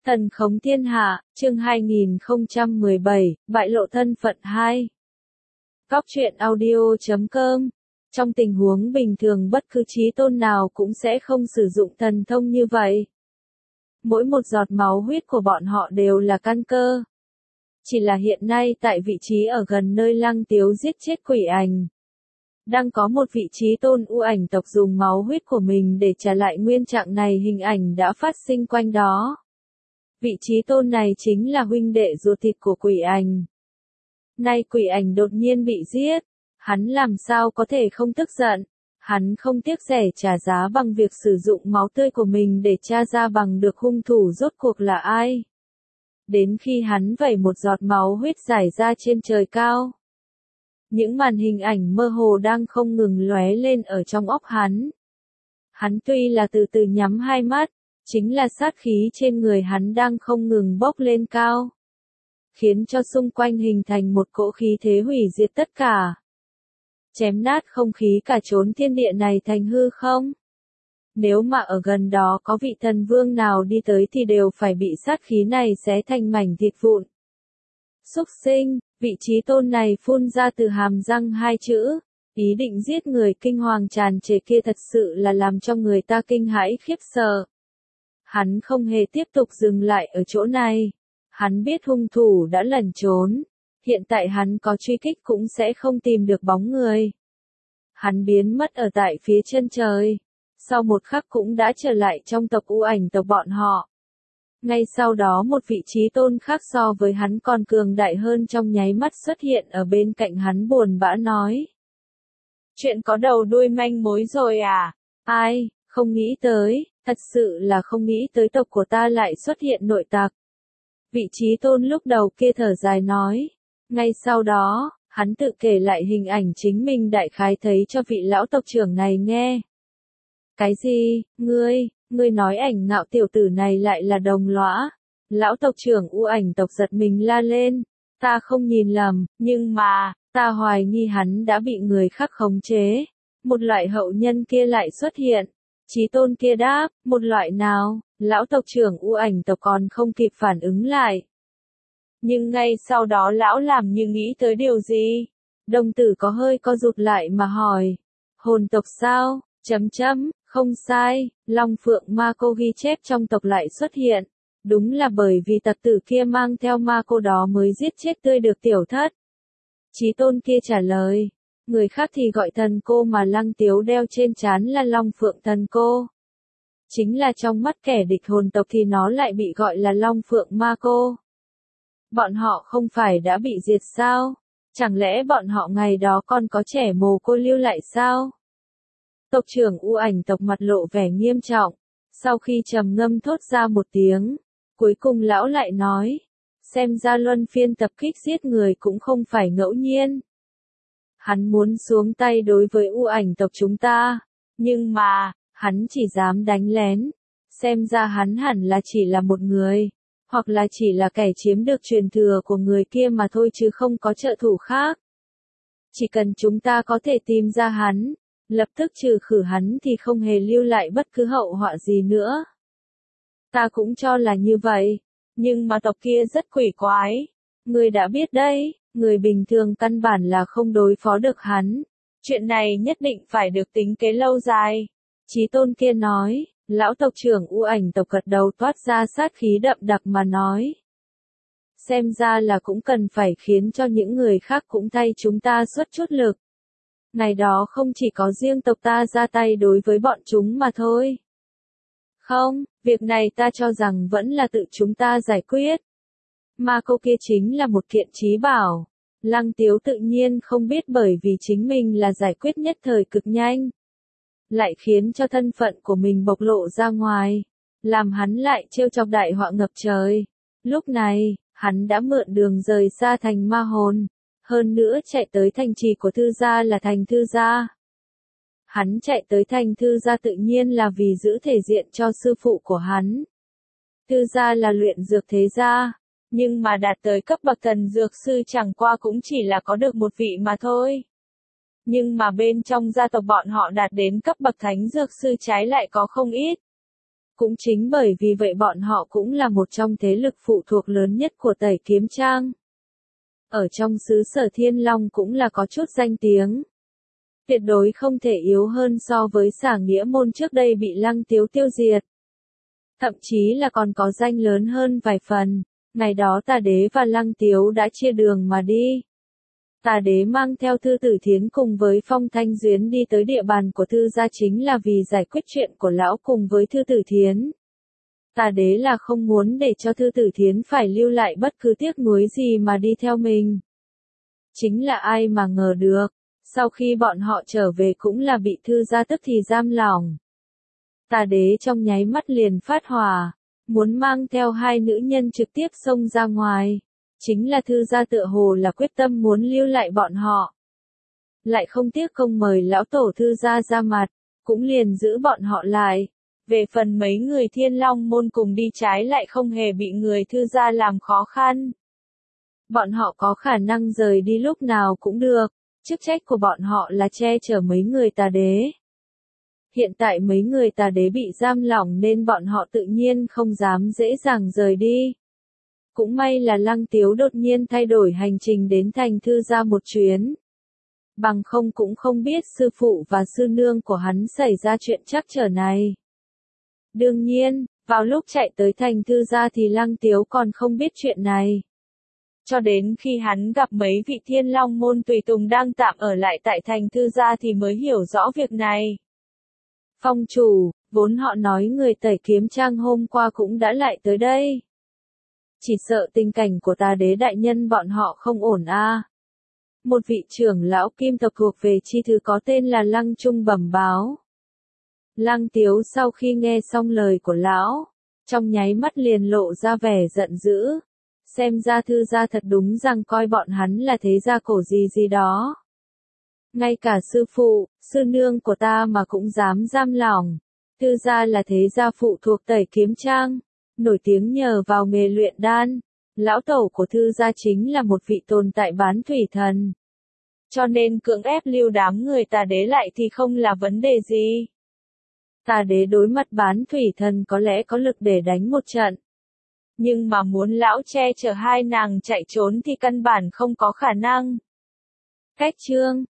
Thần khống thiên hạ, chương 2017, bại lộ thân phận 2. Góc truyện audio.com. Trong tình huống bình thường bất cứ chí tôn nào cũng sẽ không sử dụng thần thông như vậy. Mỗi một giọt máu huyết của bọn họ đều là căn cơ. Chỉ là hiện nay tại vị trí ở gần nơi Lăng Tiếu giết chết quỷ ảnh, đang có một vị chí tôn U ảnh tộc dùng máu huyết của mình để trả lại nguyên trạng này, hình ảnh đã phát sinh quanh đó. Vị chí tôn này chính là huynh đệ ruột thịt của quỷ ảnh. Nay quỷ ảnh đột nhiên bị giết, hắn làm sao có thể không tức giận, hắn không tiếc rẻ trả giá bằng việc sử dụng máu tươi của mình để tra ra bằng được hung thủ rốt cuộc là ai. Đến khi hắn vẩy một giọt máu huyết rải ra trên trời cao, những màn hình ảnh mơ hồ đang không ngừng lóe lên ở trong óc hắn. Hắn tuy là từ từ nhắm hai mắt, chính là sát khí trên người hắn đang không ngừng bốc lên cao, khiến cho xung quanh hình thành một cỗ khí thế hủy diệt tất cả, chém nát không khí cả chốn thiên địa này thành hư không. Nếu mà ở gần đó có vị thần vương nào đi tới thì đều phải bị sát khí này xé thành mảnh thịt vụn. Súc sinh, vị chí tôn này phun ra từ hàm răng hai chữ, ý định giết người kinh hoàng tràn trề kia thật sự là làm cho người ta kinh hãi khiếp sợ. Hắn không hề tiếp tục dừng lại ở chỗ này. Hắn biết hung thủ đã lẩn trốn. Hiện tại hắn có truy kích cũng sẽ không tìm được bóng người. Hắn biến mất ở tại phía chân trời. Sau một khắc cũng đã trở lại trong tộc U ảnh tộc bọn họ. Ngay sau đó một vị chí tôn khác so với hắn còn cường đại hơn trong nháy mắt xuất hiện ở bên cạnh hắn, buồn bã nói. Chuyện có đầu đuôi manh mối rồi à? Ai, không nghĩ tới, thật sự là không nghĩ tới tộc của ta lại xuất hiện nội tặc. Vị chí tôn lúc đầu kia thở dài nói. Ngay sau đó, hắn tự kể lại hình ảnh chính mình đại khái thấy cho vị lão tộc trưởng này nghe. Cái gì, ngươi nói ảnh ngạo tiểu tử này lại là đồng lõa. Lão tộc trưởng U ảnh tộc giật mình la lên. Ta không nhìn lầm, nhưng mà, ta hoài nghi hắn đã bị người khác khống chế. Một loại hậu nhân kia lại xuất hiện. Chí tôn kia đáp, một loại nào? Lão tộc trưởng U ảnh tộc còn không kịp phản ứng lại. Nhưng ngay sau đó lão làm như nghĩ tới điều gì? Đồng tử có hơi co rụt lại mà hỏi. Hồn tộc sao? Không sai, Long Phượng Ma Cô ghi chép trong tộc lại xuất hiện. Đúng là bởi vì tặc tử kia mang theo ma cô đó mới giết chết tươi được tiểu thất. Chí tôn kia trả lời. Người khác thì gọi thần cô mà Lăng Tiếu đeo trên trán là Long Phượng thần cô. Chính là trong mắt kẻ địch hồn tộc thì nó lại bị gọi là Long Phượng Ma Cô. Bọn họ không phải đã bị diệt sao? Chẳng lẽ bọn họ ngày đó còn có trẻ mồ côi lưu lại sao? Tộc trưởng U ảnh tộc mặt lộ vẻ nghiêm trọng. Sau khi trầm ngâm thốt ra một tiếng, cuối cùng lão lại nói. Xem ra luân phiên tập kích giết người cũng không phải ngẫu nhiên. Hắn muốn xuống tay đối với U ảnh tộc chúng ta. Nhưng mà, hắn chỉ dám đánh lén. Xem ra hắn hẳn là chỉ là một người. Hoặc là chỉ là kẻ chiếm được truyền thừa của người kia mà thôi chứ không có trợ thủ khác. Chỉ cần chúng ta có thể tìm ra hắn, lập tức trừ khử hắn thì không hề lưu lại bất cứ hậu họa gì nữa. Ta cũng cho là như vậy. Nhưng mà tộc kia rất quỷ quái. Người đã biết đấy, người bình thường căn bản là không đối phó được hắn. Chuyện này nhất định phải được tính kế lâu dài. Chí tôn kia nói. Lão tộc trưởng U ảnh tộc gật đầu toát ra sát khí đậm đặc mà nói. Xem ra là cũng cần phải khiến cho những người khác cũng thay chúng ta xuất chút lực. Ngày đó không chỉ có riêng tộc ta ra tay đối với bọn chúng mà thôi. Không, việc này ta cho rằng vẫn là tự chúng ta giải quyết. Ma cô kia chính là một kiện trí bảo. Lăng Tiếu tự nhiên không biết bởi vì chính mình là giải quyết nhất thời cực nhanh. Lại khiến cho thân phận của mình bộc lộ ra ngoài, làm hắn lại trêu chọc đại họa ngập trời. Lúc này, hắn đã mượn đường rời xa thành ma hồn, hơn nữa chạy tới thành trì của Thư gia là thành Thư gia. Hắn chạy tới thành Thư gia tự nhiên là vì giữ thể diện cho sư phụ của hắn. Thư gia là luyện dược thế gia, nhưng mà đạt tới cấp bậc thần dược sư chẳng qua cũng chỉ là có được một vị mà thôi. Nhưng mà bên trong gia tộc bọn họ đạt đến cấp bậc thánh dược sư trái lại có không ít. Cũng chính bởi vì vậy bọn họ cũng là một trong thế lực phụ thuộc lớn nhất của Tẩy Kiếm Trang. Ở trong xứ Sở Thiên Long cũng là có chút danh tiếng. Tuyệt đối không thể yếu hơn so với Xả Nghĩa môn trước đây bị Lăng Tiếu tiêu diệt. Thậm chí là còn có danh lớn hơn vài phần. Ngày đó Tà Đế và Lăng Tiếu đã chia đường mà đi. Tà Đế mang theo Thư Tử Thiến cùng với Phong Thanh Duyến đi tới địa bàn của Thư gia chính là vì giải quyết chuyện của lão cùng với Thư Tử Thiến. Tà Đế là không muốn để cho Thư Tử Thiến phải lưu lại bất cứ tiếc nuối gì mà đi theo mình. Chính là ai mà ngờ được, sau khi bọn họ trở về cũng là bị Thư gia tức thì giam lỏng. Tà Đế trong nháy mắt liền phát hỏa, muốn mang theo hai nữ nhân trực tiếp xông ra ngoài. Chính là Thư gia tựa hồ là quyết tâm muốn lưu lại bọn họ. Lại không tiếc không mời lão tổ Thư gia ra mặt, cũng liền giữ bọn họ lại. Về phần mấy người Thiên Long môn cùng đi trái lại không hề bị người Thư gia làm khó khăn. Bọn họ có khả năng rời đi lúc nào cũng được, chức trách của bọn họ là che chở mấy người Tà Đế. Hiện tại mấy người Tà Đế bị giam lỏng nên bọn họ tự nhiên không dám dễ dàng rời đi. Cũng may là Lăng Tiếu đột nhiên thay đổi hành trình đến thành Thư gia một chuyến. Bằng không cũng không biết sư phụ và sư nương của hắn xảy ra chuyện trắc trở này. Đương nhiên, vào lúc chạy tới thành Thư gia thì Lăng Tiếu còn không biết chuyện này. Cho đến khi hắn gặp mấy vị Thiên Long môn tùy tùng đang tạm ở lại tại thành Thư gia thì mới hiểu rõ việc này. Phong chủ, vốn họ nói người Tẩy Kiếm Trang hôm qua cũng đã lại tới đây. Chỉ sợ tình cảnh của Tà Đế đại nhân bọn họ không ổn a. Một vị trưởng lão kim tộc thuộc về chi thứ có tên là Lăng Trung bẩm báo. Lăng Tiếu sau khi nghe xong lời của lão, trong nháy mắt liền lộ ra vẻ giận dữ. Xem ra Thư gia thật đúng rằng coi bọn hắn là thế gia cổ gì gì đó. Ngay cả sư phụ, sư nương của ta mà cũng dám giam lỏng. Thư gia là thế gia phụ thuộc Tẩy Kiếm Trang, nổi tiếng nhờ vào nghề luyện đan. Lão tổ của Thư gia chính là một vị tồn tại bán thủy thần. Cho nên cưỡng ép lưu đám người Tà Đế lại thì không là vấn đề gì. Tà Đế đối mặt bán thủy thần có lẽ có lực để đánh một trận. Nhưng mà muốn lão che chở hai nàng chạy trốn thì căn bản không có khả năng. Cách chương